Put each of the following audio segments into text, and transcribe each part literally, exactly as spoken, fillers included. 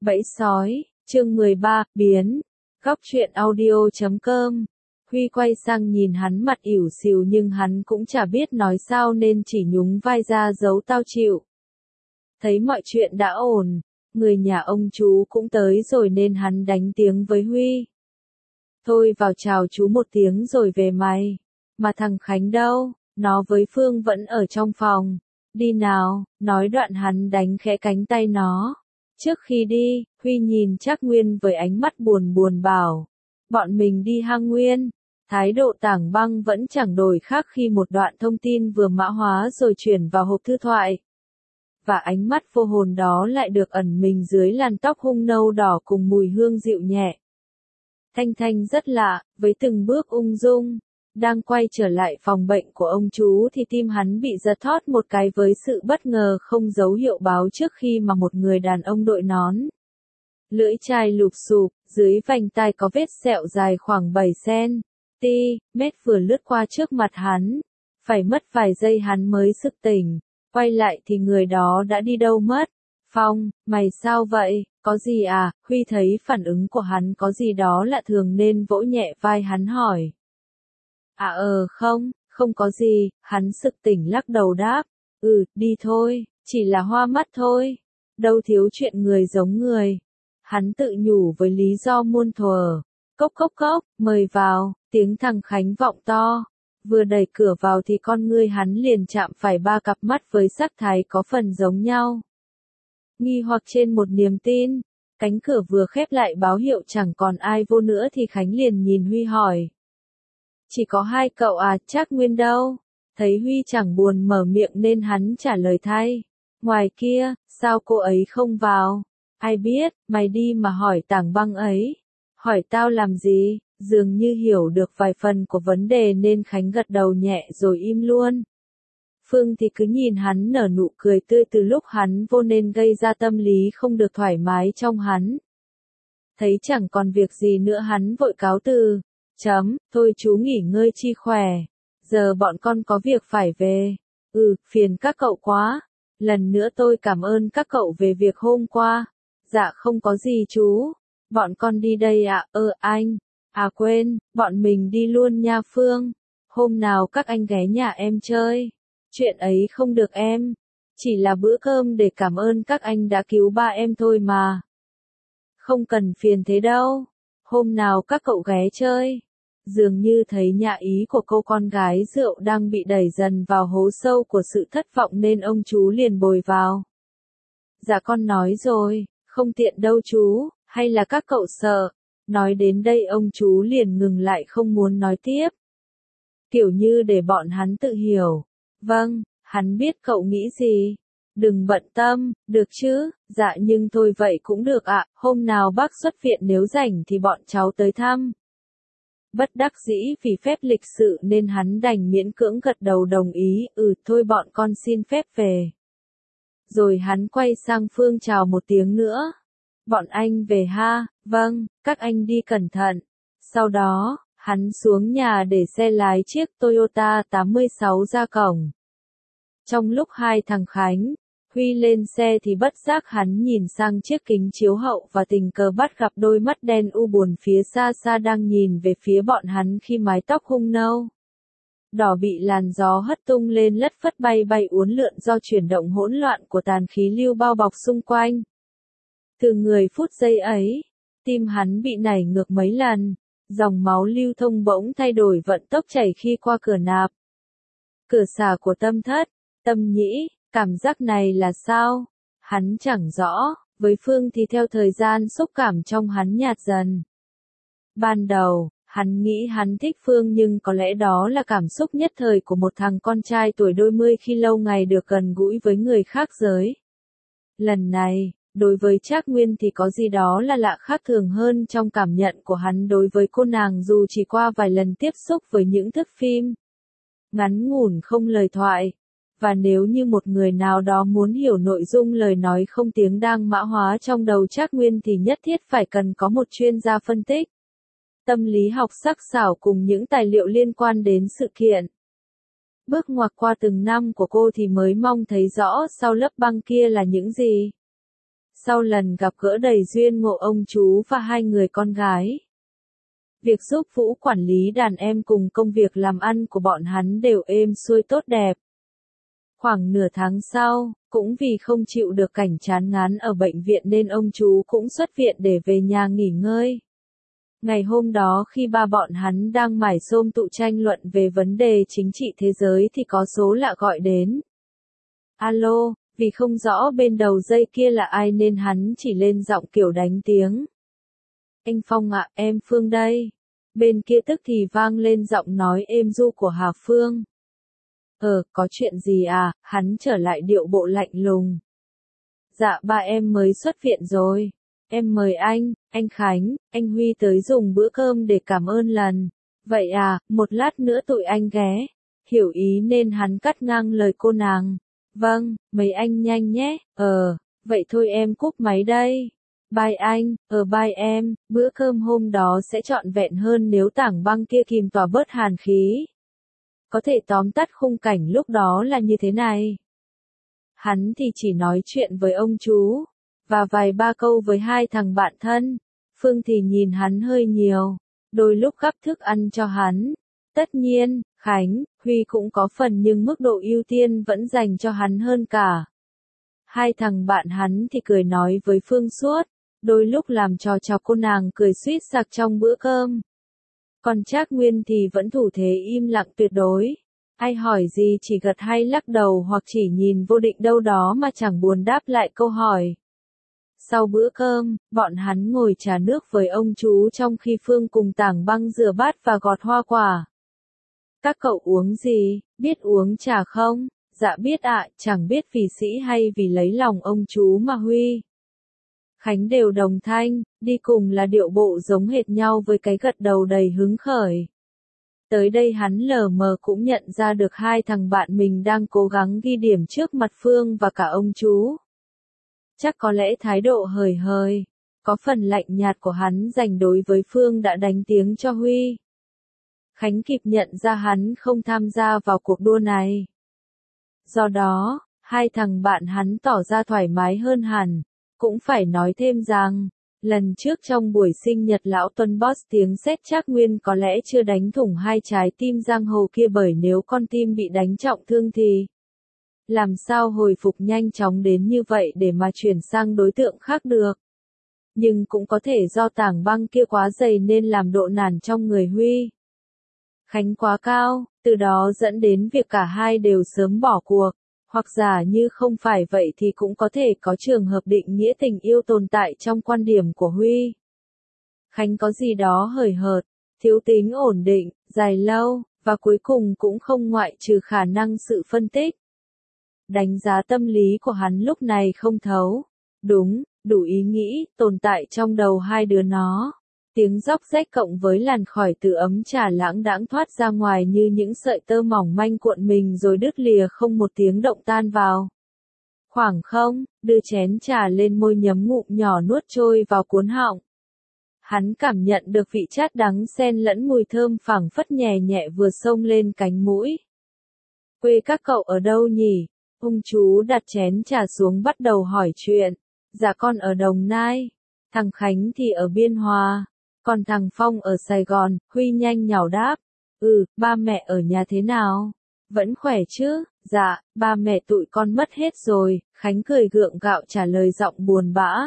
Bẫy sói, chương mười ba, biến. Góc truyện audio chấm com. Huy quay sang nhìn hắn mặt ỉu xìu nhưng hắn cũng chả biết nói sao nên chỉ nhún vai ra giấu tao chịu. Thấy mọi chuyện đã ổn, người nhà ông chú cũng tới rồi nên hắn đánh tiếng với Huy. Thôi vào chào chú một tiếng rồi về mày. Mà thằng Khánh đâu, nó với Phương vẫn ở trong phòng. Đi nào, nói đoạn hắn đánh khẽ cánh tay nó. Trước khi đi, Huy nhìn Trác Nguyên với ánh mắt buồn buồn bảo. Bọn mình đi hang nguyên. Thái độ Tảng Băng vẫn chẳng đổi khác khi một đoạn thông tin vừa mã hóa rồi chuyển vào hộp thư thoại. Và ánh mắt vô hồn đó lại được ẩn mình dưới làn tóc hung nâu đỏ cùng mùi hương dịu nhẹ. Thanh Thanh rất lạ, với từng bước ung dung. Đang quay trở lại phòng bệnh của ông chú thì tim hắn bị giật thót một cái với sự bất ngờ không dấu hiệu báo trước khi mà một người đàn ông đội nón. Lưỡi chai lụp xụp, dưới vành tai có vết sẹo dài khoảng bảy xăng-ti-mét vừa lướt qua trước mặt hắn. Phải mất vài giây hắn mới sực tỉnh, quay lại thì người đó đã đi đâu mất. Phong, mày sao vậy, có gì à? Huy thấy phản ứng của hắn có gì đó lạ thường nên vỗ nhẹ vai hắn hỏi. À ờ không, không có gì, hắn sực tỉnh lắc đầu đáp. Ừ, đi thôi, chỉ là hoa mắt thôi. Đâu thiếu chuyện người giống người. Hắn tự nhủ với lý do muôn thuở. Cốc cốc cốc, mời vào, tiếng thằng Khánh vọng to. Vừa đẩy cửa vào thì con ngươi hắn liền chạm phải ba cặp mắt với sắc thái có phần giống nhau. Nghi hoặc trên một niềm tin, cánh cửa vừa khép lại báo hiệu chẳng còn ai vô nữa thì Khánh liền nhìn Huy hỏi. Chỉ có hai cậu à, Trác Nguyên đâu? Thấy Huy chẳng buồn mở miệng nên hắn trả lời thay. Ngoài kia, sao cô ấy không vào? Ai biết, mày đi mà hỏi Tảng Băng ấy. Hỏi tao làm gì? Dường như hiểu được vài phần của vấn đề nên Khánh gật đầu nhẹ rồi im luôn. Phương thì cứ nhìn hắn nở nụ cười tươi từ lúc hắn vô nên gây ra tâm lý không được thoải mái trong hắn. Thấy chẳng còn việc gì nữa hắn vội cáo từ. Chấm, thôi chú nghỉ ngơi chi khỏe. Giờ bọn con có việc phải về. Ừ, phiền các cậu quá. Lần nữa tôi cảm ơn các cậu về việc hôm qua. Dạ không có gì chú. Bọn con đi đây ạ, à? Ơ anh. À quên, bọn mình đi luôn nha Phương. Hôm nào các anh ghé nhà em chơi. Chuyện ấy không được em. Chỉ là bữa cơm để cảm ơn các anh đã cứu ba em thôi mà. Không cần phiền thế đâu. Hôm nào các cậu ghé chơi. Dường như thấy nhạ ý của cô con gái rượu đang bị đẩy dần vào hố sâu của sự thất vọng nên ông chú liền bồi vào. Dạ con nói rồi, không tiện đâu chú, hay là các cậu sợ. Nói đến đây ông chú liền ngừng lại không muốn nói tiếp. Kiểu như để bọn hắn tự hiểu. Vâng, hắn biết cậu nghĩ gì. Đừng bận tâm, được chứ, dạ nhưng thôi vậy cũng được ạ, hôm nào bác xuất viện nếu rảnh thì bọn cháu tới thăm. Bất đắc dĩ vì phép lịch sự nên hắn đành miễn cưỡng gật đầu đồng ý, ừ thôi bọn con xin phép về. Rồi hắn quay sang Phương chào một tiếng nữa. Bọn anh về ha, vâng, các anh đi cẩn thận. Sau đó, hắn xuống nhà để xe lái chiếc Toyota tám sáu ra cổng. Trong lúc hai thằng Khánh, Huy lên xe thì bất giác hắn nhìn sang chiếc kính chiếu hậu và tình cờ bắt gặp đôi mắt đen u buồn phía xa xa đang nhìn về phía bọn hắn khi mái tóc hung nâu đỏ bị làn gió hất tung lên lất phất bay bay uốn lượn do chuyển động hỗn loạn của tàn khí lưu bao bọc xung quanh. Từ người phút giây ấy, tim hắn bị nảy ngược mấy lần, dòng máu lưu thông bỗng thay đổi vận tốc chảy khi qua cửa nạp. Cửa xà của tâm thất, tâm nhĩ. Cảm giác này là sao? Hắn chẳng rõ, với Phương thì theo thời gian xúc cảm trong hắn nhạt dần. Ban đầu, hắn nghĩ hắn thích Phương nhưng có lẽ đó là cảm xúc nhất thời của một thằng con trai tuổi đôi mươi khi lâu ngày được gần gũi với người khác giới. Lần này, đối với Trác Nguyên thì có gì đó là lạ khác thường hơn trong cảm nhận của hắn đối với cô nàng dù chỉ qua vài lần tiếp xúc với những thước phim ngắn ngủn không lời thoại. Và nếu như một người nào đó muốn hiểu nội dung lời nói không tiếng đang mã hóa trong đầu Trác Nguyên thì nhất thiết phải cần có một chuyên gia phân tích tâm lý học sắc sảo cùng những tài liệu liên quan đến sự kiện. Bước ngoặt qua từng năm của cô thì mới mong thấy rõ sau lớp băng kia là những gì. Sau lần gặp gỡ đầy duyên ngộ ông chú và hai người con gái, việc giúp Vũ quản lý đàn em cùng công việc làm ăn của bọn hắn đều êm xuôi tốt đẹp. Khoảng nửa tháng sau, cũng vì không chịu được cảnh chán ngán ở bệnh viện nên ông chú cũng xuất viện để về nhà nghỉ ngơi. Ngày hôm đó khi ba bọn hắn đang mải xôm tụ tranh luận về vấn đề chính trị thế giới thì có số lạ gọi đến. Alo, vì không rõ bên đầu dây kia là ai nên hắn chỉ lên giọng kiểu đánh tiếng. Anh Phong ạ, em Phương đây. Bên kia tức thì vang lên giọng nói êm ru của Hà Phương. Ờ, có chuyện gì à, hắn trở lại điệu bộ lạnh lùng. Dạ ba em mới xuất viện rồi. Em mời anh, anh Khánh, anh Huy tới dùng bữa cơm để cảm ơn lần. Vậy à, một lát nữa tụi anh ghé. Hiểu ý nên hắn cắt ngang lời cô nàng. Vâng, mấy anh nhanh nhé, ờ, vậy thôi em cúp máy đây. Bye anh, ờ bye em, bữa cơm hôm đó sẽ trọn vẹn hơn nếu tảng băng kia kìm tỏa bớt hàn khí. Có thể tóm tắt khung cảnh lúc đó là như thế này. Hắn thì chỉ nói chuyện với ông chú, và vài ba câu với hai thằng bạn thân. Phương thì nhìn hắn hơi nhiều, đôi lúc gắp thức ăn cho hắn. Tất nhiên, Khánh, Huy cũng có phần nhưng mức độ ưu tiên vẫn dành cho hắn hơn cả. Hai thằng bạn hắn thì cười nói với Phương suốt, đôi lúc làm trò chọc cô nàng cười suýt sặc trong bữa cơm. Còn Trác Nguyên thì vẫn thủ thế im lặng tuyệt đối. Ai hỏi gì chỉ gật hay lắc đầu hoặc chỉ nhìn vô định đâu đó mà chẳng buồn đáp lại câu hỏi. Sau bữa cơm, bọn hắn ngồi trà nước với ông chú trong khi Phương cùng Tảng Băng rửa bát và gọt hoa quả. Các cậu uống gì, biết uống trà không? Dạ biết ạ, chẳng biết vì sĩ hay vì lấy lòng ông chú mà Huy. Khánh đều đồng thanh, đi cùng là điệu bộ giống hệt nhau với cái gật đầu đầy hứng khởi. Tới đây hắn lờ mờ cũng nhận ra được hai thằng bạn mình đang cố gắng ghi điểm trước mặt Phương và cả ông chú. Chắc có lẽ thái độ hời hơi, có phần lạnh nhạt của hắn dành đối với Phương đã đánh tiếng cho Huy. Khánh kịp nhận ra hắn không tham gia vào cuộc đua này. Do đó, hai thằng bạn hắn tỏ ra thoải mái hơn hẳn. Cũng phải nói thêm rằng, lần trước trong buổi sinh nhật lão Tuân Boss tiếng sét Trác Nguyên có lẽ chưa đánh thủng hai trái tim giang hồ kia, bởi nếu con tim bị đánh trọng thương thì làm sao hồi phục nhanh chóng đến như vậy để mà chuyển sang đối tượng khác được. Nhưng cũng có thể do tảng băng kia quá dày nên làm độ nản trong người Huy Khánh quá cao, từ đó dẫn đến việc cả hai đều sớm bỏ cuộc. Hoặc giả như không phải vậy thì cũng có thể có trường hợp định nghĩa tình yêu tồn tại trong quan điểm của Huy Khánh có gì đó hời hợt, thiếu tính ổn định, dài lâu, và cuối cùng cũng không ngoại trừ khả năng sự phân tích. Đánh giá tâm lý của hắn lúc này không thấu, đúng, đủ ý nghĩ, tồn tại trong đầu hai đứa nó. Tiếng róc rách cộng với làn khói từ ấm trà lãng đãng thoát ra ngoài như những sợi tơ mỏng manh cuộn mình rồi đứt lìa không một tiếng động tan vào khoảng không, đưa chén trà lên môi nhấm ngụm nhỏ nuốt trôi vào cuốn họng. Hắn cảm nhận được vị chát đắng xen lẫn mùi thơm phảng phất nhẹ nhẹ vừa xông lên cánh mũi. Quê các cậu ở đâu nhỉ? Ông chú đặt chén trà xuống bắt đầu hỏi chuyện. Dạ con ở Đồng Nai. Thằng Khánh thì ở Biên Hòa. Còn thằng Phong ở Sài Gòn. Huy nhanh nhảu đáp. Ừ, ba mẹ ở nhà thế nào? Vẫn khỏe chứ? Dạ, ba mẹ tụi con mất hết rồi. Khánh cười gượng gạo trả lời giọng buồn bã.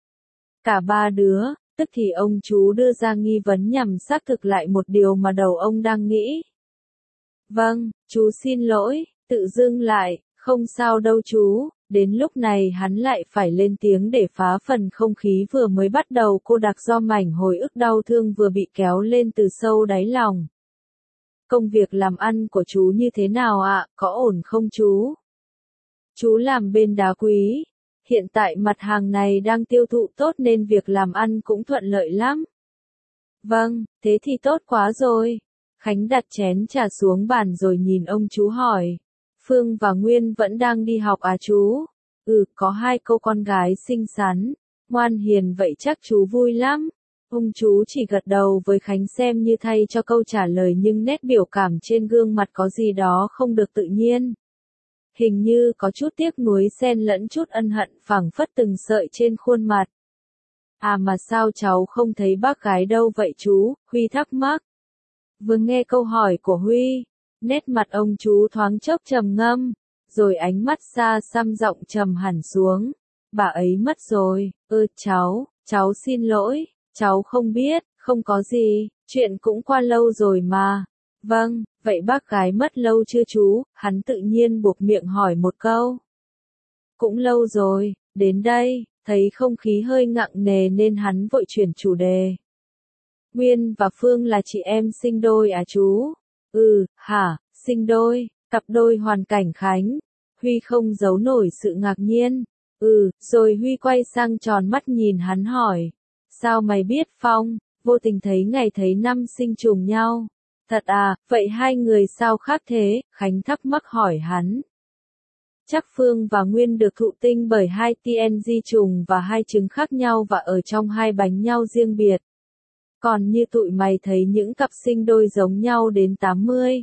Cả ba đứa, tức thì ông chú đưa ra nghi vấn nhằm xác thực lại một điều mà đầu ông đang nghĩ. Vâng, chú xin lỗi, tự dưng lại, không sao đâu chú. Đến lúc này hắn lại phải lên tiếng để phá phần không khí vừa mới bắt đầu cô đặc do mảnh hồi ức đau thương vừa bị kéo lên từ sâu đáy lòng. Công việc làm ăn của chú như thế nào ạ, có ổn không chú? Chú làm bên đá quý. Hiện tại mặt hàng này đang tiêu thụ tốt nên việc làm ăn cũng thuận lợi lắm. Vâng, thế thì tốt quá rồi. Khánh đặt chén trà xuống bàn rồi nhìn ông chú hỏi. Phương và Nguyên vẫn đang đi học à chú? Ừ, có hai cô con gái xinh xắn, ngoan hiền vậy chắc chú vui lắm. Ông chú chỉ gật đầu với Khánh xem như thay cho câu trả lời nhưng nét biểu cảm trên gương mặt có gì đó không được tự nhiên. hình như có chút tiếc nuối xen lẫn chút ân hận phảng phất từng sợi trên khuôn mặt. À mà sao cháu không thấy bác gái đâu vậy chú, Huy thắc mắc. Vừa nghe câu hỏi của Huy, nét mặt ông chú thoáng chốc trầm ngâm, rồi ánh mắt xa xăm giọng trầm hẳn xuống. Bà ấy mất rồi, ơ cháu, cháu xin lỗi, cháu không biết, không có gì, chuyện cũng qua lâu rồi mà. Vâng, vậy bác gái mất lâu chưa chú? Hắn tự nhiên buộc miệng hỏi một câu. Cũng lâu rồi, đến đây, thấy không khí hơi nặng nề nên hắn vội chuyển chủ đề. Nguyên và Phương là chị em sinh đôi à chú? Ừ, hả, sinh đôi, cặp đôi hoàn cảnh khánh. Huy không giấu nổi sự ngạc nhiên. Ừ, rồi Huy quay sang tròn mắt nhìn hắn hỏi. Sao mày biết Phong? Vô tình thấy ngày thấy năm sinh trùng nhau. Thật à, vậy hai người sao khác thế? Khánh thắc mắc hỏi hắn. Chắc Phương và Nguyên được thụ tinh bởi hai tê en giê trùng và hai trứng khác nhau và ở trong hai bánh nhau riêng biệt. Còn như tụi mày thấy những cặp sinh đôi giống nhau đến tám mươi,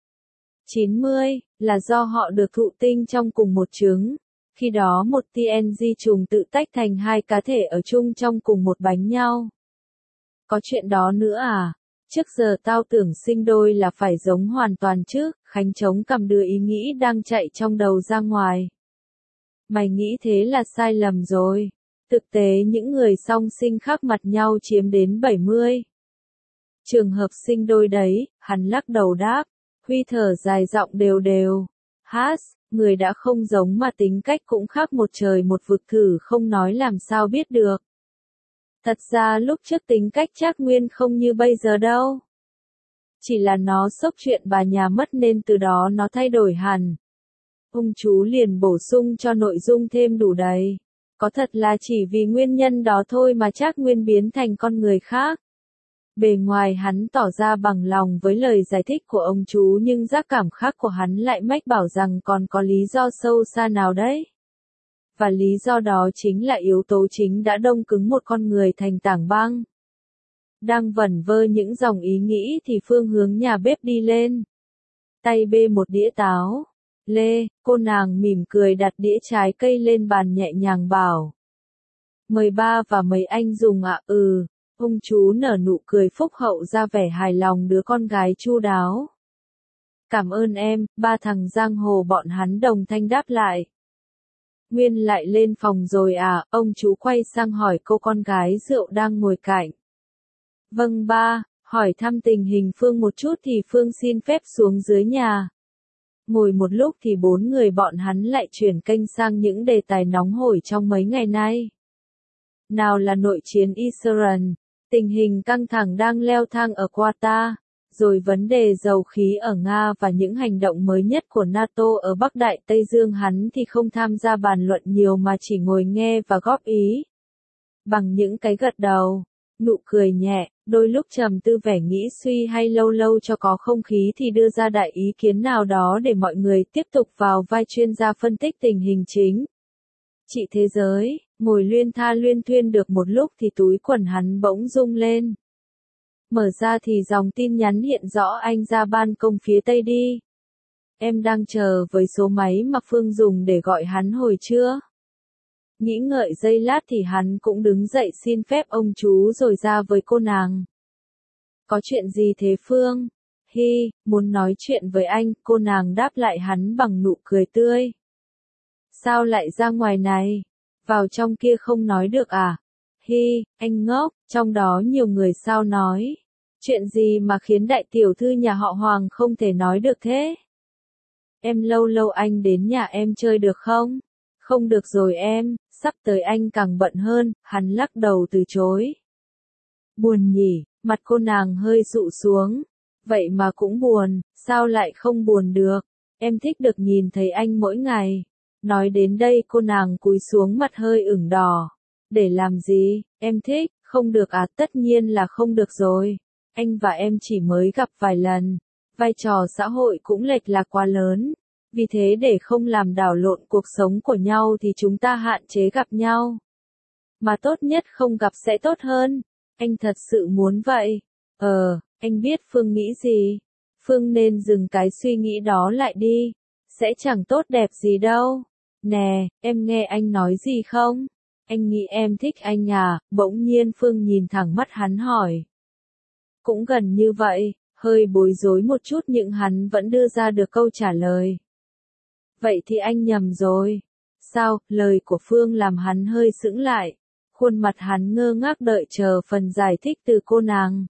chín mươi, là do họ được thụ tinh trong cùng một trứng. Khi đó một tê en giê trùng tự tách thành hai cá thể ở chung trong cùng một bánh nhau. Có chuyện đó nữa à? Trước giờ tao tưởng sinh đôi là phải giống hoàn toàn chứ, Khánh chống cằm đưa ý nghĩ đang chạy trong đầu ra ngoài. Mày nghĩ thế là sai lầm rồi. Thực tế những người song sinh khác mặt nhau chiếm đến bảy mươi. Trường hợp sinh đôi đấy, hắn lắc đầu đáp. Huy thở dài giọng đều đều. Hát, người đã không giống mà tính cách cũng khác một trời một vực, thử không nói làm sao biết được. Thật ra lúc trước tính cách Trác Nguyên không như bây giờ đâu. Chỉ là nó sốc chuyện bà nhà mất nên từ đó nó thay đổi hẳn. Ông chú liền bổ sung cho nội dung thêm đủ đầy. Có thật là chỉ vì nguyên nhân đó thôi mà Trác Nguyên biến thành con người khác. Bề ngoài hắn tỏ ra bằng lòng với lời giải thích của ông chú nhưng giác cảm khác của hắn lại mách bảo rằng còn có lý do sâu xa nào đấy. Và lý do đó chính là yếu tố chính đã đông cứng một con người thành tảng băng. Đang vẩn vơ những dòng ý nghĩ thì Phương hướng nhà bếp đi lên. Tay bê một đĩa táo. Lê, cô nàng mỉm cười đặt đĩa trái cây lên bàn nhẹ nhàng bảo. Mời ba và mấy anh dùng ạ. Ừ, ông chú nở nụ cười phúc hậu ra vẻ hài lòng đứa con gái chu đáo. Cảm ơn em, ba thằng giang hồ bọn hắn đồng thanh đáp lại. Nguyên lại lên phòng rồi à? Ông chú quay sang hỏi cô con gái rượu đang ngồi cạnh. Vâng ba, hỏi thăm tình hình Phương một chút thì Phương xin phép xuống dưới nhà. Ngồi một lúc thì bốn người bọn hắn lại chuyển kênh sang những đề tài nóng hổi trong mấy ngày nay. Nào là nội chiến Israel, tình hình căng thẳng đang leo thang ở Qatar, rồi vấn đề dầu khí ở Nga và những hành động mới nhất của NATO ở Bắc Đại Tây Dương. Hắn thì không tham gia bàn luận nhiều mà chỉ ngồi nghe và góp ý. Bằng những cái gật đầu, nụ cười nhẹ, đôi lúc trầm tư vẻ nghĩ suy hay lâu lâu cho có không khí thì đưa ra đại ý kiến nào đó để mọi người tiếp tục vào vai chuyên gia phân tích tình hình chính trị thế giới. Ngồi luyên tha luyên thuyên được một lúc thì túi quần hắn bỗng rung lên. Mở ra thì dòng tin nhắn hiện rõ anh ra ban công phía tây đi. Em đang chờ với số máy mà Phương dùng để gọi hắn hồi trưa. Nghĩ ngợi giây lát thì hắn cũng đứng dậy xin phép ông chú rồi ra với cô nàng. Có chuyện gì thế Phương? Hi, muốn nói chuyện với anh, cô nàng đáp lại hắn bằng nụ cười tươi. Sao lại ra ngoài này? Vào trong kia không nói được à? Hi, anh ngốc, trong đó nhiều người sao nói. Chuyện gì mà khiến đại tiểu thư nhà họ Hoàng không thể nói được thế? Em lâu lâu anh đến nhà em chơi được không? Không được rồi em, sắp tới anh càng bận hơn, hắn lắc đầu từ chối. Buồn nhỉ, mặt cô nàng hơi dụ xuống. Vậy mà cũng buồn, sao lại không buồn được? Em thích được nhìn thấy anh mỗi ngày. Nói đến đây cô nàng cúi xuống mặt hơi ửng đỏ. Để làm gì, em thích, không được à? Tất nhiên là không được rồi. Anh và em chỉ mới gặp vài lần. Vai trò xã hội cũng lệch lạc quá lớn. Vì thế để không làm đảo lộn cuộc sống của nhau thì chúng ta hạn chế gặp nhau. Mà tốt nhất không gặp sẽ tốt hơn. Anh thật sự muốn vậy. Ờ, anh biết Phương nghĩ gì. Phương nên dừng cái suy nghĩ đó lại đi. sẽ chẳng tốt đẹp gì đâu. Nè, em nghe anh nói gì không? Anh nghĩ em thích anh à? Bỗng nhiên Phương nhìn thẳng mắt hắn hỏi. Cũng gần như vậy, hơi bối rối một chút nhưng hắn vẫn đưa ra được câu trả lời. Vậy thì anh nhầm rồi. Sao? Lời của Phương làm hắn hơi sững lại. Khuôn mặt hắn ngơ ngác đợi chờ phần giải thích từ cô nàng.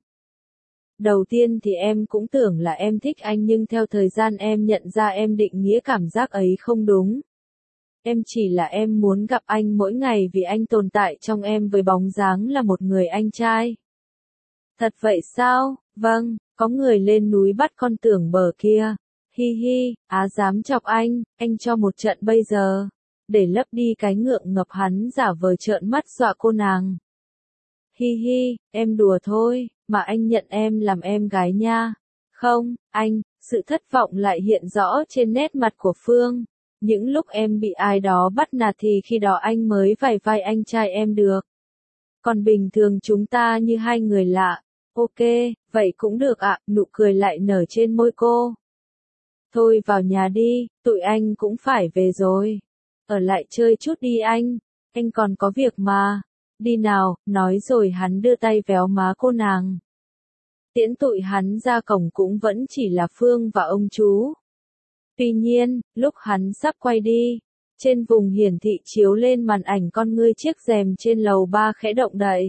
Đầu tiên thì em cũng tưởng là em thích anh nhưng theo thời gian em nhận ra em định nghĩa cảm giác ấy không đúng. Em chỉ là em muốn gặp anh mỗi ngày vì anh tồn tại trong em với bóng dáng là một người anh trai. Thật vậy sao? Vâng, có người lên núi bắt con tưởng bờ kia. Hi hi, á dám chọc anh, anh cho một trận bây giờ. Để lấp đi cái ngượng ngập hắn giả vờ trợn mắt dọa cô nàng. Hi hi, em đùa thôi, mà anh nhận em làm em gái nha. Không, anh, sự thất vọng lại hiện rõ trên nét mặt của Phương. Những lúc em bị ai đó bắt nạt thì khi đó anh mới vài vai anh trai em được. Còn bình thường chúng ta như hai người lạ. Ok, vậy cũng được ạ, nụ cười lại nở trên môi cô. Thôi vào nhà đi, tụi anh cũng phải về rồi. Ở lại chơi chút đi anh, anh còn có việc mà. Đi nào, nói rồi hắn đưa tay véo má cô nàng. Tiễn tụi hắn ra cổng cũng vẫn chỉ là Phương và ông chú. Tuy nhiên, lúc hắn sắp quay đi, trên vùng hiển thị chiếu lên màn ảnh con ngươi chiếc rèm trên lầu ba khẽ động đậy.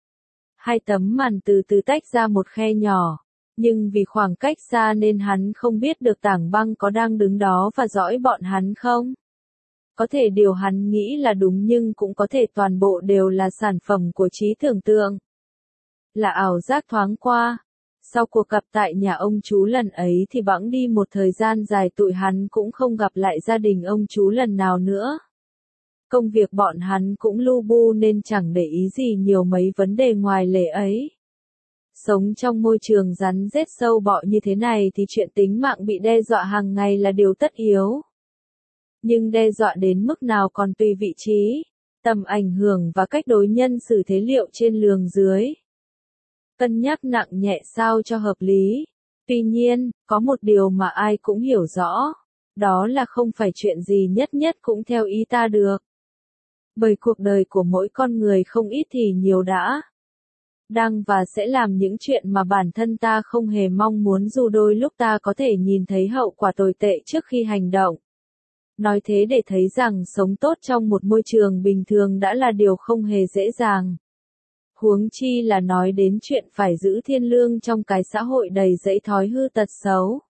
Hai tấm màn từ từ tách ra một khe nhỏ, nhưng vì khoảng cách xa nên hắn không biết được Tảng Băng có đang đứng đó và dõi bọn hắn không. Có thể điều hắn nghĩ là đúng nhưng cũng có thể toàn bộ đều là sản phẩm của trí tưởng tượng. Là ảo giác thoáng qua. Sau cuộc gặp tại nhà ông chú lần ấy thì bẵng đi một thời gian dài tụi hắn cũng không gặp lại gia đình ông chú lần nào nữa. Công việc bọn hắn cũng lu bu nên chẳng để ý gì nhiều mấy vấn đề ngoài lề ấy. Sống trong môi trường rắn rết sâu bọ như thế này thì chuyện tính mạng bị đe dọa hàng ngày là điều tất yếu. Nhưng đe dọa đến mức nào còn tùy vị trí, tầm ảnh hưởng và cách đối nhân xử thế liệu trên lường dưới. Cân nhắc nặng nhẹ sao cho hợp lý. Tuy nhiên, có một điều mà ai cũng hiểu rõ, đó là không phải chuyện gì nhất nhất cũng theo ý ta được. Bởi cuộc đời của mỗi con người không ít thì nhiều đã đang và sẽ làm những chuyện mà bản thân ta không hề mong muốn dù đôi lúc ta có thể nhìn thấy hậu quả tồi tệ trước khi hành động. Nói thế để thấy rằng sống tốt trong một môi trường bình thường đã là điều không hề dễ dàng. Huống chi là nói đến chuyện phải giữ thiên lương trong cái xã hội đầy dẫy thói hư tật xấu.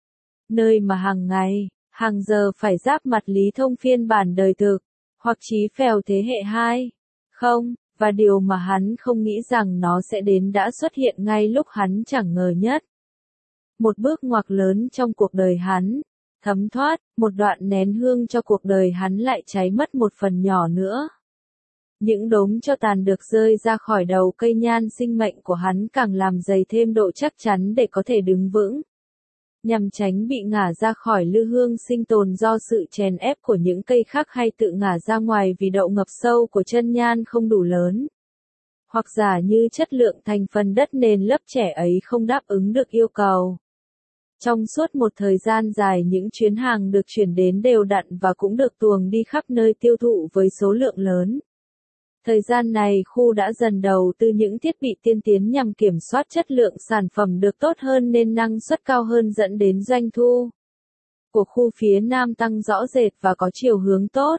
Nơi mà hàng ngày, hàng giờ phải giáp mặt Lý Thông phiên bản đời thực, hoặc Chí Phèo thế hệ hai. Không, và điều mà hắn không nghĩ rằng nó sẽ đến đã xuất hiện ngay lúc hắn chẳng ngờ nhất. Một bước ngoặt lớn trong cuộc đời hắn, thấm thoát, một đoạn nén hương cho cuộc đời hắn lại cháy mất một phần nhỏ nữa. Những đốm tro tàn được rơi ra khỏi đầu cây nhan sinh mệnh của hắn càng làm dày thêm độ chắc chắn để có thể đứng vững. Nhằm tránh bị ngả ra khỏi lư hương sinh tồn do sự chèn ép của những cây khác hay tự ngả ra ngoài vì độ ngập sâu của chân nhan không đủ lớn. Hoặc giả như chất lượng thành phần đất nền lớp trẻ ấy không đáp ứng được yêu cầu. Trong suốt một thời gian dài những chuyến hàng được chuyển đến đều đặn và cũng được tuồng đi khắp nơi tiêu thụ với số lượng lớn. Thời gian này khu đã dần đầu tư những thiết bị tiên tiến nhằm kiểm soát chất lượng sản phẩm được tốt hơn nên năng suất cao hơn dẫn đến doanh thu của khu phía Nam tăng rõ rệt và có chiều hướng tốt.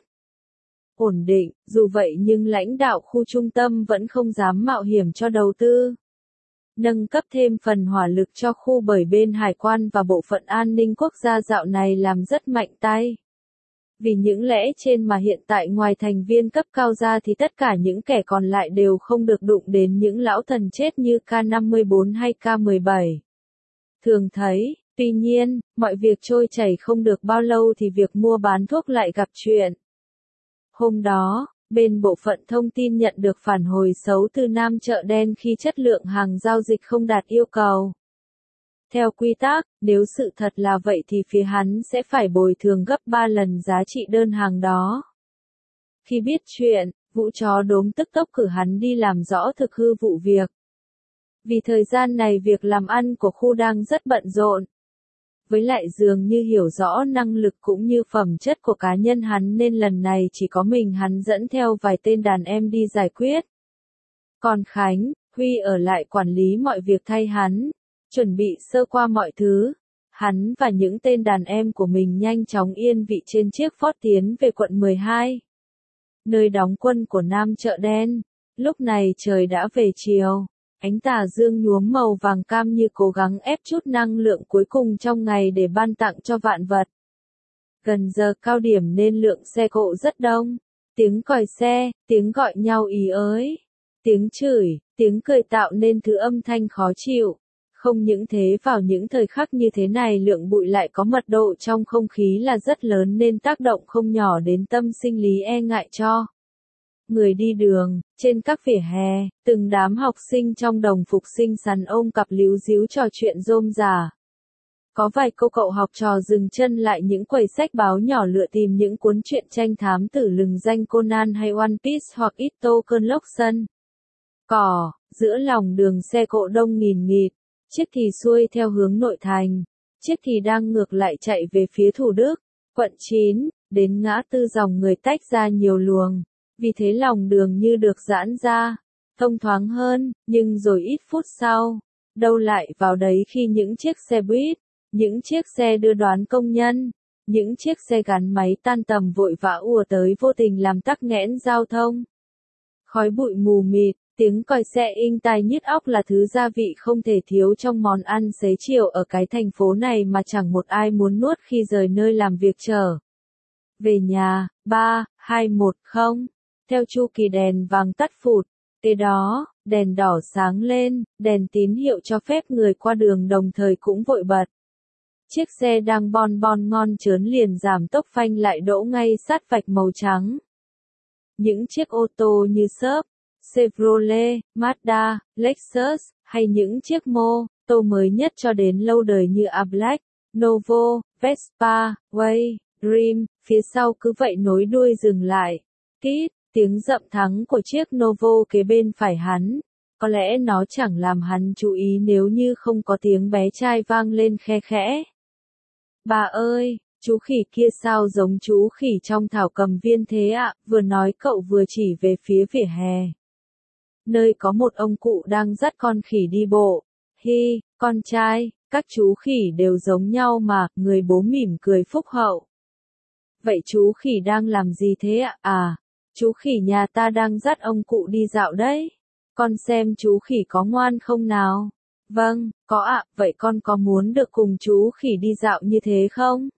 Ổn định, dù vậy nhưng lãnh đạo khu trung tâm vẫn không dám mạo hiểm cho đầu tư. Nâng cấp thêm phần hỏa lực cho khu bởi bên hải quan và bộ phận an ninh quốc gia dạo này làm rất mạnh tay. Vì những lẽ trên mà hiện tại ngoài thành viên cấp cao ra thì tất cả những kẻ còn lại đều không được đụng đến những lão thần chết như K năm mươi bốn hay K mười bảy. Thường thấy, tuy nhiên, mọi việc trôi chảy không được bao lâu thì việc mua bán thuốc lại gặp chuyện. Hôm đó, bên bộ phận thông tin nhận được phản hồi xấu từ Nam chợ đen khi chất lượng hàng giao dịch không đạt yêu cầu. Theo quy tắc, nếu sự thật là vậy thì phía hắn sẽ phải bồi thường gấp ba lần giá trị đơn hàng đó. Khi biết chuyện, Vũ chó đốm tức tốc cử hắn đi làm rõ thực hư vụ việc. Vì thời gian này việc làm ăn của khu đang rất bận rộn. Với lại dường như hiểu rõ năng lực cũng như phẩm chất của cá nhân hắn nên lần này chỉ có mình hắn dẫn theo vài tên đàn em đi giải quyết. Còn Khánh, Huy ở lại quản lý mọi việc thay hắn, chuẩn bị sơ qua mọi thứ. Hắn và những tên đàn em của mình nhanh chóng yên vị trên chiếc Ford tiến về quận mười hai. Nơi đóng quân của Nam Chợ Đen. Lúc này trời đã về chiều. Ánh tà dương nhuốm màu vàng cam như cố gắng ép chút năng lượng cuối cùng trong ngày để ban tặng cho vạn vật. Gần giờ cao điểm nên lượng xe cộ rất đông. Tiếng còi xe, tiếng gọi nhau ý ới, tiếng chửi, tiếng cười tạo nên thứ âm thanh khó chịu. Không những thế vào những thời khắc như thế này lượng bụi lại có mật độ trong không khí là rất lớn nên tác động không nhỏ đến tâm sinh lý e ngại cho người đi đường. Trên các vỉa hè, từng đám học sinh trong đồng phục xinh xắn ôm cặp líu díu trò chuyện rôm rả. Có vài cô cậu học trò dừng chân lại những quầy sách báo nhỏ lựa tìm những cuốn truyện tranh thám tử lừng danh Conan hay One Piece hoặc Ito Collection. Cỏ, giữa lòng đường xe cộ đông nghìn nghịt, chiếc thì xuôi theo hướng nội thành, chiếc thì đang ngược lại chạy về phía Thủ Đức, quận chín, đến ngã tư dòng người tách ra nhiều luồng. Vì thế lòng đường như được giãn ra, thông thoáng hơn, nhưng rồi ít phút sau, đâu lại vào đấy khi những chiếc xe buýt, những chiếc xe đưa đón công nhân, những chiếc xe gắn máy tan tầm vội vã ùa tới vô tình làm tắc nghẽn giao thông. Khói bụi mù mịt, tiếng còi xe inh tai nhức óc là thứ gia vị không thể thiếu trong món ăn xế chiều ở cái thành phố này mà chẳng một ai muốn nuốt khi rời nơi làm việc trở về nhà. Ba, hai, một, không. Theo chu kỳ đèn vàng tắt phụt, kế đó, đèn đỏ sáng lên, đèn tín hiệu cho phép người qua đường đồng thời cũng vội bật. Chiếc xe đang bon bon ngon chớn liền giảm tốc phanh lại đỗ ngay sát vạch màu trắng. Những chiếc ô tô như Saab, Chevrolet, Mazda, Lexus, hay những chiếc mô tô mới nhất cho đến lâu đời như A Black, Novo, Vespa, Way, Dream, phía sau cứ vậy nối đuôi dừng lại. Kít, tiếng dậm thắng của chiếc Novo kế bên phải hắn. Có lẽ nó chẳng làm hắn chú ý nếu như không có tiếng bé trai vang lên khe khẽ. Bà ơi, chú khỉ kia sao giống chú khỉ trong thảo cầm viên thế ạ? Vừa nói cậu vừa chỉ về phía vỉa hè. Nơi có một ông cụ đang dắt con khỉ đi bộ. Hi, con trai, các chú khỉ đều giống nhau mà, người bố mỉm cười phúc hậu. Vậy chú khỉ đang làm gì thế ạ? À, chú khỉ nhà ta đang dắt ông cụ đi dạo đấy. Con xem chú khỉ có ngoan không nào? Vâng, có ạ, vậy con có muốn được cùng chú khỉ đi dạo như thế không?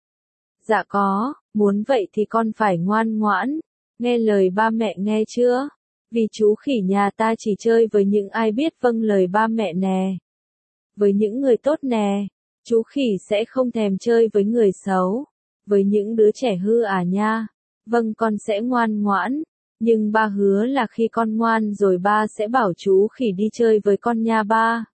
Dạ có, muốn vậy thì con phải ngoan ngoãn, nghe lời ba mẹ nghe chưa? Vì chú khỉ nhà ta chỉ chơi với những ai biết vâng lời ba mẹ nè. Với những người tốt nè, chú khỉ sẽ không thèm chơi với người xấu. Với những đứa trẻ hư à nha. Vâng con sẽ ngoan ngoãn, nhưng ba hứa là khi con ngoan rồi ba sẽ bảo chú khỉ đi chơi với con nha ba.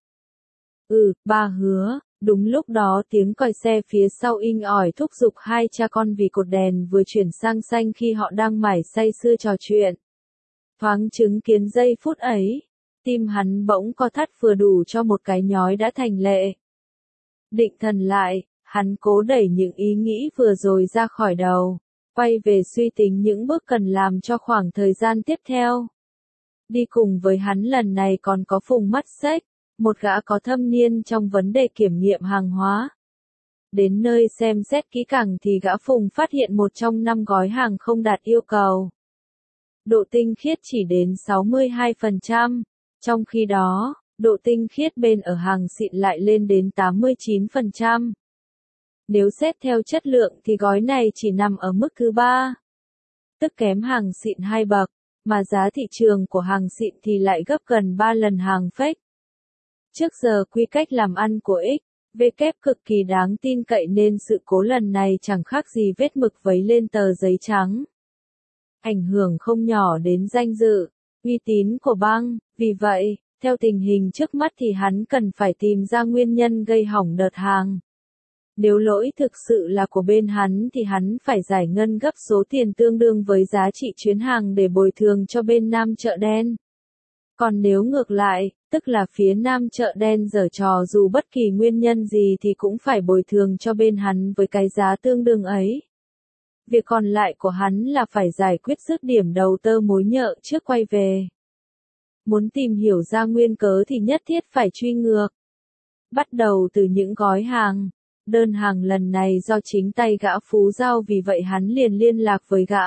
Ừ, ba hứa. Đúng lúc đó tiếng còi xe phía sau inh ỏi thúc giục hai cha con vì cột đèn vừa chuyển sang xanh khi họ đang mải say sưa trò chuyện. Thoáng chứng kiến giây phút ấy, tim hắn bỗng co thắt vừa đủ cho một cái nhói đã thành lệ. Định thần lại, hắn cố đẩy những ý nghĩ vừa rồi ra khỏi đầu, quay về suy tính những bước cần làm cho khoảng thời gian tiếp theo. Đi cùng với hắn lần này còn có Phùng Mắt Xếch, một gã có thâm niên trong vấn đề kiểm nghiệm hàng hóa. Đến nơi xem xét kỹ càng thì gã Phùng phát hiện một trong năm gói hàng không đạt yêu cầu. Độ tinh khiết chỉ đến sáu mươi hai phần trăm, trong khi đó, độ tinh khiết bên ở hàng xịn lại lên đến tám mươi chín phần trăm. Nếu xét theo chất lượng thì gói này chỉ nằm ở mức thứ ba, tức kém hàng xịn hai bậc, mà giá thị trường của hàng xịn thì lại gấp gần ba lần hàng fake. Trước giờ quy cách làm ăn của X, W cực kỳ đáng tin cậy nên sự cố lần này chẳng khác gì vết mực vấy lên tờ giấy trắng. Ảnh hưởng không nhỏ đến danh dự, uy tín của băng, vì vậy, theo tình hình trước mắt thì hắn cần phải tìm ra nguyên nhân gây hỏng đợt hàng. Nếu lỗi thực sự là của bên hắn thì hắn phải giải ngân gấp số tiền tương đương với giá trị chuyến hàng để bồi thường cho bên Nam Chợ Đen. Còn nếu ngược lại, tức là phía Nam Chợ Đen giở trò dù bất kỳ nguyên nhân gì thì cũng phải bồi thường cho bên hắn với cái giá tương đương ấy. Việc còn lại của hắn là phải giải quyết dứt điểm đầu tơ mối nhợ trước quay về. Muốn tìm hiểu ra nguyên cớ thì nhất thiết phải truy ngược. Bắt đầu từ những gói hàng. Đơn hàng lần này do chính tay gã Phú Giao, vì vậy hắn liền liên lạc với gã.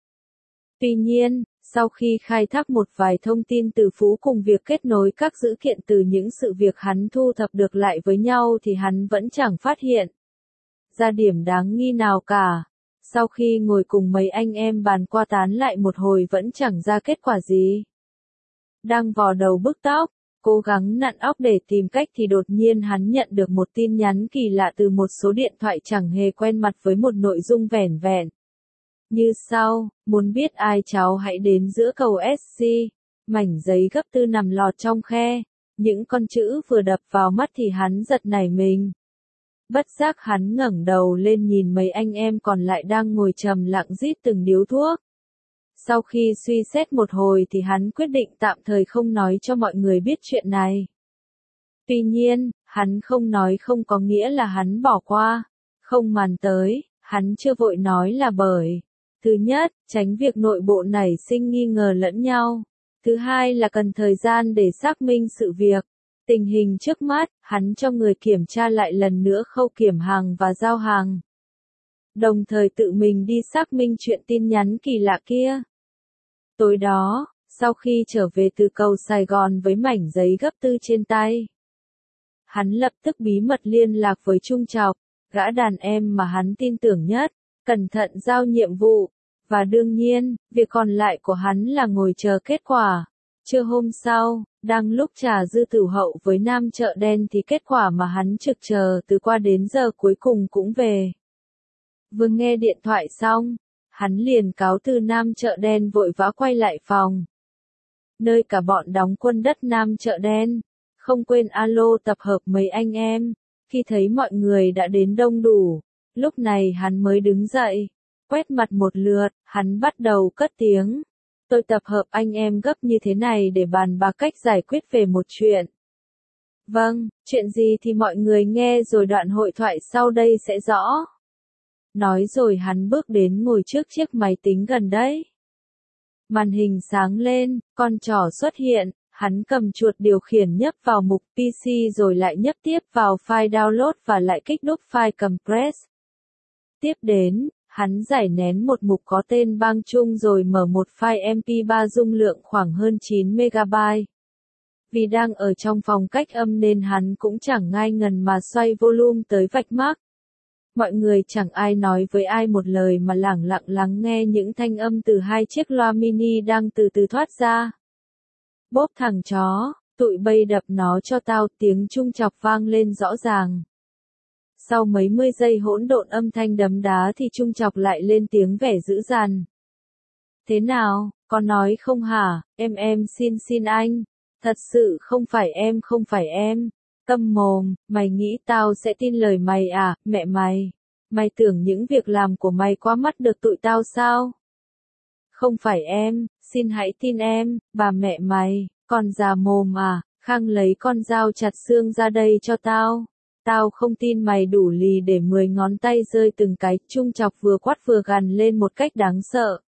Tuy nhiên, sau khi khai thác một vài thông tin từ Phú cùng việc kết nối các dữ kiện từ những sự việc hắn thu thập được lại với nhau thì hắn vẫn chẳng phát hiện ra điểm đáng nghi nào cả. Sau khi ngồi cùng mấy anh em bàn qua tán lại một hồi vẫn chẳng ra kết quả gì. Đang vò đầu bứt tóc, cố gắng nặn óc để tìm cách thì đột nhiên hắn nhận được một tin nhắn kỳ lạ từ một số điện thoại chẳng hề quen mặt với một nội dung vẻn vẹn. Như sau, muốn biết ai cháu hãy đến giữa cầu ét xê, mảnh giấy gấp tư nằm lọt trong khe, những con chữ vừa đập vào mắt thì hắn giật nảy mình. Bất giác hắn ngẩng đầu lên nhìn mấy anh em còn lại đang ngồi trầm lặng rít từng điếu thuốc. Sau khi suy xét một hồi thì hắn quyết định tạm thời không nói cho mọi người biết chuyện này. Tuy nhiên, hắn không nói không có nghĩa là hắn bỏ qua, không màn tới, hắn chưa vội nói là bởi. Thứ nhất, tránh việc nội bộ nảy sinh nghi ngờ lẫn nhau. Thứ hai là cần thời gian để xác minh sự việc. Tình hình trước mắt, hắn cho người kiểm tra lại lần nữa khâu kiểm hàng và giao hàng. Đồng thời tự mình đi xác minh chuyện tin nhắn kỳ lạ kia. Tối đó, sau khi trở về từ cầu Sài Gòn với mảnh giấy gấp tư trên tay, hắn lập tức bí mật liên lạc với Trung Trọc, gã đàn em mà hắn tin tưởng nhất, cẩn thận giao nhiệm vụ, và đương nhiên, việc còn lại của hắn là ngồi chờ kết quả. Trưa hôm sau, đang lúc trà dư tử hậu với Nam Chợ Đen thì kết quả mà hắn trực chờ từ qua đến giờ cuối cùng cũng về. Vừa nghe điện thoại xong, hắn liền cáo từ Nam Chợ Đen vội vã quay lại phòng, nơi cả bọn đóng quân đất Nam Chợ Đen, không quên alo tập hợp mấy anh em. Khi thấy mọi người đã đến đông đủ, lúc này hắn mới đứng dậy, quét mặt một lượt, hắn bắt đầu cất tiếng. Tôi tập hợp anh em gấp như thế này để bàn bạc cách giải quyết về một chuyện. Vâng, chuyện gì thì mọi người nghe rồi đoạn hội thoại sau đây sẽ rõ. Nói rồi hắn bước đến ngồi trước chiếc máy tính gần đấy. Màn hình sáng lên, con trỏ xuất hiện, hắn cầm chuột điều khiển nhấp vào mục pê xê rồi lại nhấp tiếp vào file download và lại kích nút file compress. Tiếp đến, hắn giải nén một mục có tên bang chung rồi mở một file em pê ba dung lượng khoảng hơn chín mê ga bai. Vì đang ở trong phòng cách âm nên hắn cũng chẳng ngai ngần mà xoay volume tới vạch mác. Mọi người chẳng ai nói với ai một lời mà lẳng lặng lắng nghe những thanh âm từ hai chiếc loa mini đang từ từ thoát ra. Bốp thằng chó, tụi bay đập nó cho tao, tiếng Trung Trọc vang lên rõ ràng. Sau mấy mươi giây hỗn độn âm thanh đấm đá thì Trung Trọc lại lên tiếng vẻ dữ dằn. Thế nào, có nói không hả, em em xin xin anh, thật sự không phải em không phải em, câm mồm, mày nghĩ tao sẽ tin lời mày à, mẹ mày, mày tưởng những việc làm của mày qua mắt được tụi tao sao? Không phải em, xin hãy tin em, bà mẹ mày, còn già mồm à, Khang lấy con dao chặt xương ra đây cho tao. Tao không tin mày đủ lì để mười ngón tay rơi từng cái. Trung Trọc vừa quát vừa gằn lên một cách đáng sợ.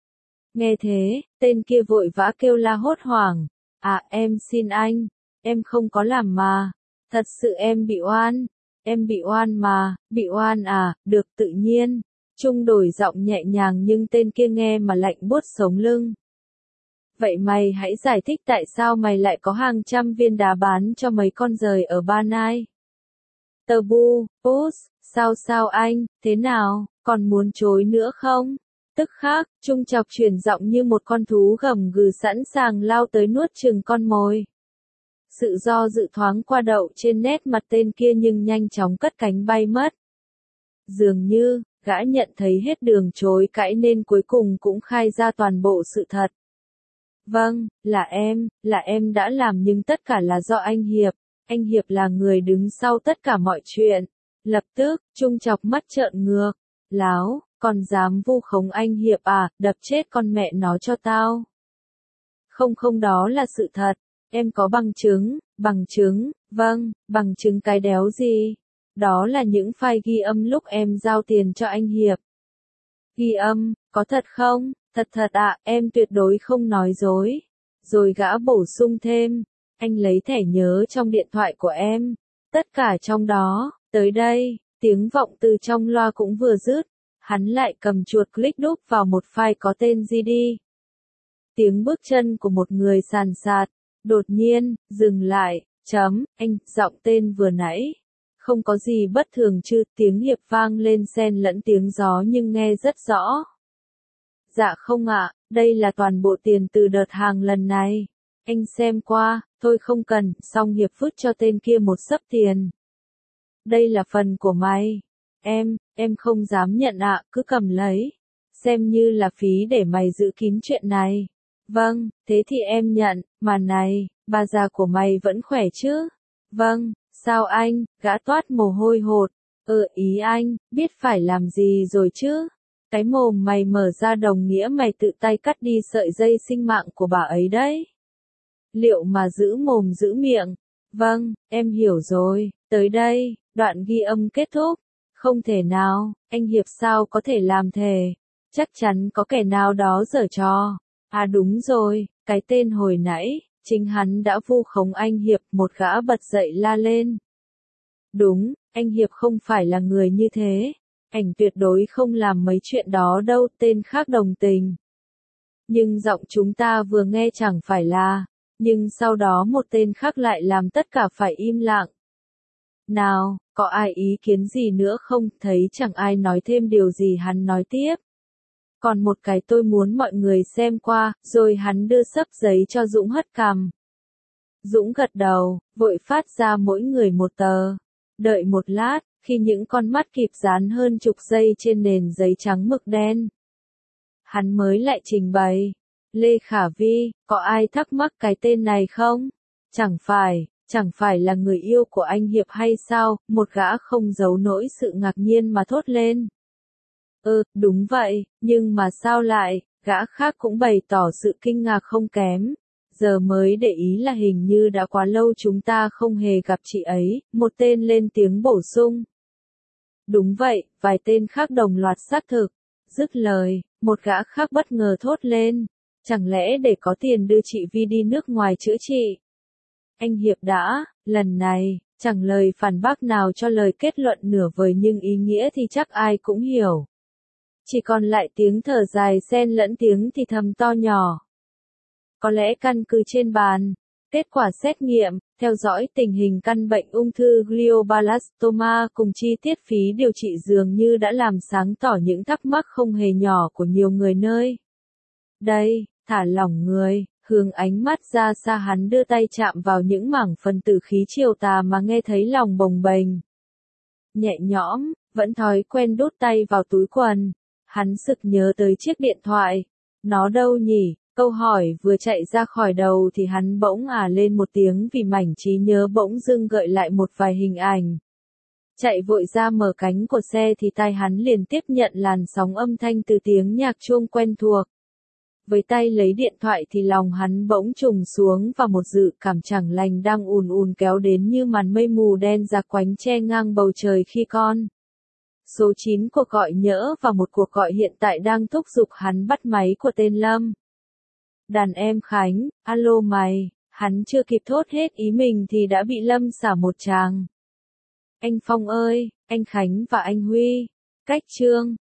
Nghe thế, tên kia vội vã kêu la hốt hoảng. À em xin anh, em không có làm mà. Thật sự em bị oan, em bị oan mà, bị oan à, được tự nhiên. Trung đổi giọng nhẹ nhàng nhưng tên kia nghe mà lạnh buốt sống lưng. Vậy mày hãy giải thích tại sao mày lại có hàng trăm viên đá bán cho mấy con giời ở Ba Nai. Tờ bu, boss, sao sao anh, thế nào, còn muốn chối nữa không? Tức khắc, Trung Trọc chuyển giọng như một con thú gầm gừ sẵn sàng lao tới nuốt chửng con mồi. Sự do dự thoáng qua đậu trên nét mặt tên kia nhưng nhanh chóng cất cánh bay mất. Dường như, gã nhận thấy hết đường chối cãi nên cuối cùng cũng khai ra toàn bộ sự thật. Vâng, là em, là em đã làm nhưng tất cả là do anh Hiệp. Anh Hiệp là người đứng sau tất cả mọi chuyện. Lập tức, Trung Trọc mắt trợn ngược. Láo, còn dám vu khống anh Hiệp à, đập chết con mẹ nó cho tao. Không không đó là sự thật. Em có bằng chứng, bằng chứng, vâng, bằng chứng cái đéo gì. Đó là những file ghi âm lúc em giao tiền cho anh Hiệp. Ghi âm, có thật không? Thật thật ạ, em tuyệt đối không nói dối. Rồi gã bổ sung thêm, anh lấy thẻ nhớ trong điện thoại của em. Tất cả trong đó, tới đây, tiếng vọng từ trong loa cũng vừa dứt. Hắn lại cầm chuột click đúp vào một file có tên giê đê. Tiếng bước chân của một người sàn sạt, đột nhiên, dừng lại, chấm, anh, giọng tên vừa nãy. Không có gì bất thường chứ, tiếng Hiệp vang lên xen lẫn tiếng gió nhưng nghe rất rõ. Dạ không ạ, đây là toàn bộ tiền từ đợt hàng lần này. Anh xem qua, thôi không cần, xong Hiệp vứt cho tên kia một xấp tiền. Đây là phần của mày. Em, em không dám nhận ạ, cứ cầm lấy. Xem như là phí để mày giữ kín chuyện này. Vâng, thế thì em nhận, mà này, bà già của mày vẫn khỏe chứ? Vâng, sao anh, gã toát mồ hôi hột. Ừ ý anh, biết phải làm gì rồi chứ? Cái mồm mày mở ra đồng nghĩa mày tự tay cắt đi sợi dây sinh mạng của bà ấy đấy. Liệu mà giữ mồm giữ miệng? Vâng, em hiểu rồi, tới đây, đoạn ghi âm kết thúc. Không thể nào, anh Hiệp sao có thể làm thế? Chắc chắn có kẻ nào đó giở trò. À đúng rồi, cái tên hồi nãy, chính hắn đã vu khống anh Hiệp, một gã bật dậy la lên. Đúng, anh Hiệp không phải là người như thế. Ảnh tuyệt đối không làm mấy chuyện đó đâu, tên khác đồng tình. Nhưng giọng chúng ta vừa nghe chẳng phải là, nhưng sau đó một tên khác lại làm tất cả phải im lặng. Nào, có ai ý kiến gì nữa không? Thấy chẳng ai nói thêm điều gì hắn nói tiếp. Còn một cái tôi muốn mọi người xem qua, rồi hắn đưa xấp giấy cho Dũng hất cằm. Dũng gật đầu, vội phát ra mỗi người một tờ. Đợi một lát, khi những con mắt kịp dán hơn chục giây trên nền giấy trắng mực đen. Hắn mới lại trình bày. Lê Khả Vi, có ai thắc mắc cái tên này không? Chẳng phải, chẳng phải là người yêu của anh Hiệp hay sao? Một gã không giấu nổi sự ngạc nhiên mà thốt lên. Ừ, đúng vậy, nhưng mà sao lại, gã khác cũng bày tỏ sự kinh ngạc không kém. Giờ mới để ý là hình như đã quá lâu chúng ta không hề gặp chị ấy, một tên lên tiếng bổ sung. Đúng vậy, vài tên khác đồng loạt xác thực. Dứt lời, một gã khác bất ngờ thốt lên. Chẳng lẽ để có tiền đưa chị Vi đi nước ngoài chữa trị? Anh Hiệp đã, lần này, chẳng lời phản bác nào cho lời kết luận nửa vời nhưng ý nghĩa thì chắc ai cũng hiểu. Chỉ còn lại tiếng thở dài xen lẫn tiếng thì thầm to nhỏ. Có lẽ căn cứ trên bàn, kết quả xét nghiệm, theo dõi tình hình căn bệnh ung thư glioblastoma cùng chi tiết phí điều trị dường như đã làm sáng tỏ những thắc mắc không hề nhỏ của nhiều người nơi. Đây, thả lỏng người, hướng ánh mắt ra xa hắn đưa tay chạm vào những mảng phần tử khí chiều tà mà nghe thấy lòng bồng bềnh. Nhẹ nhõm, vẫn thói quen đút tay vào túi quần. Hắn sực nhớ tới chiếc điện thoại. Nó đâu nhỉ? Câu hỏi vừa chạy ra khỏi đầu thì hắn bỗng ả lên một tiếng vì mảnh trí nhớ bỗng dưng gợi lại một vài hình ảnh. Chạy vội ra mở cánh của xe thì tai hắn liền tiếp nhận làn sóng âm thanh từ tiếng nhạc chuông quen thuộc. Với tay lấy điện thoại thì lòng hắn bỗng trùng xuống và một dự cảm chẳng lành đang ùn ùn kéo đến như màn mây mù đen giặc quánh che ngang bầu trời khi con. Số chín cuộc gọi nhỡ và một cuộc gọi hiện tại đang thúc giục hắn bắt máy của tên Lâm. Đàn em Khánh, alo mày, hắn chưa kịp thốt hết ý mình thì đã bị Lâm xả một tràng. Anh Phong ơi, anh Khánh và anh Huy, cách Trương,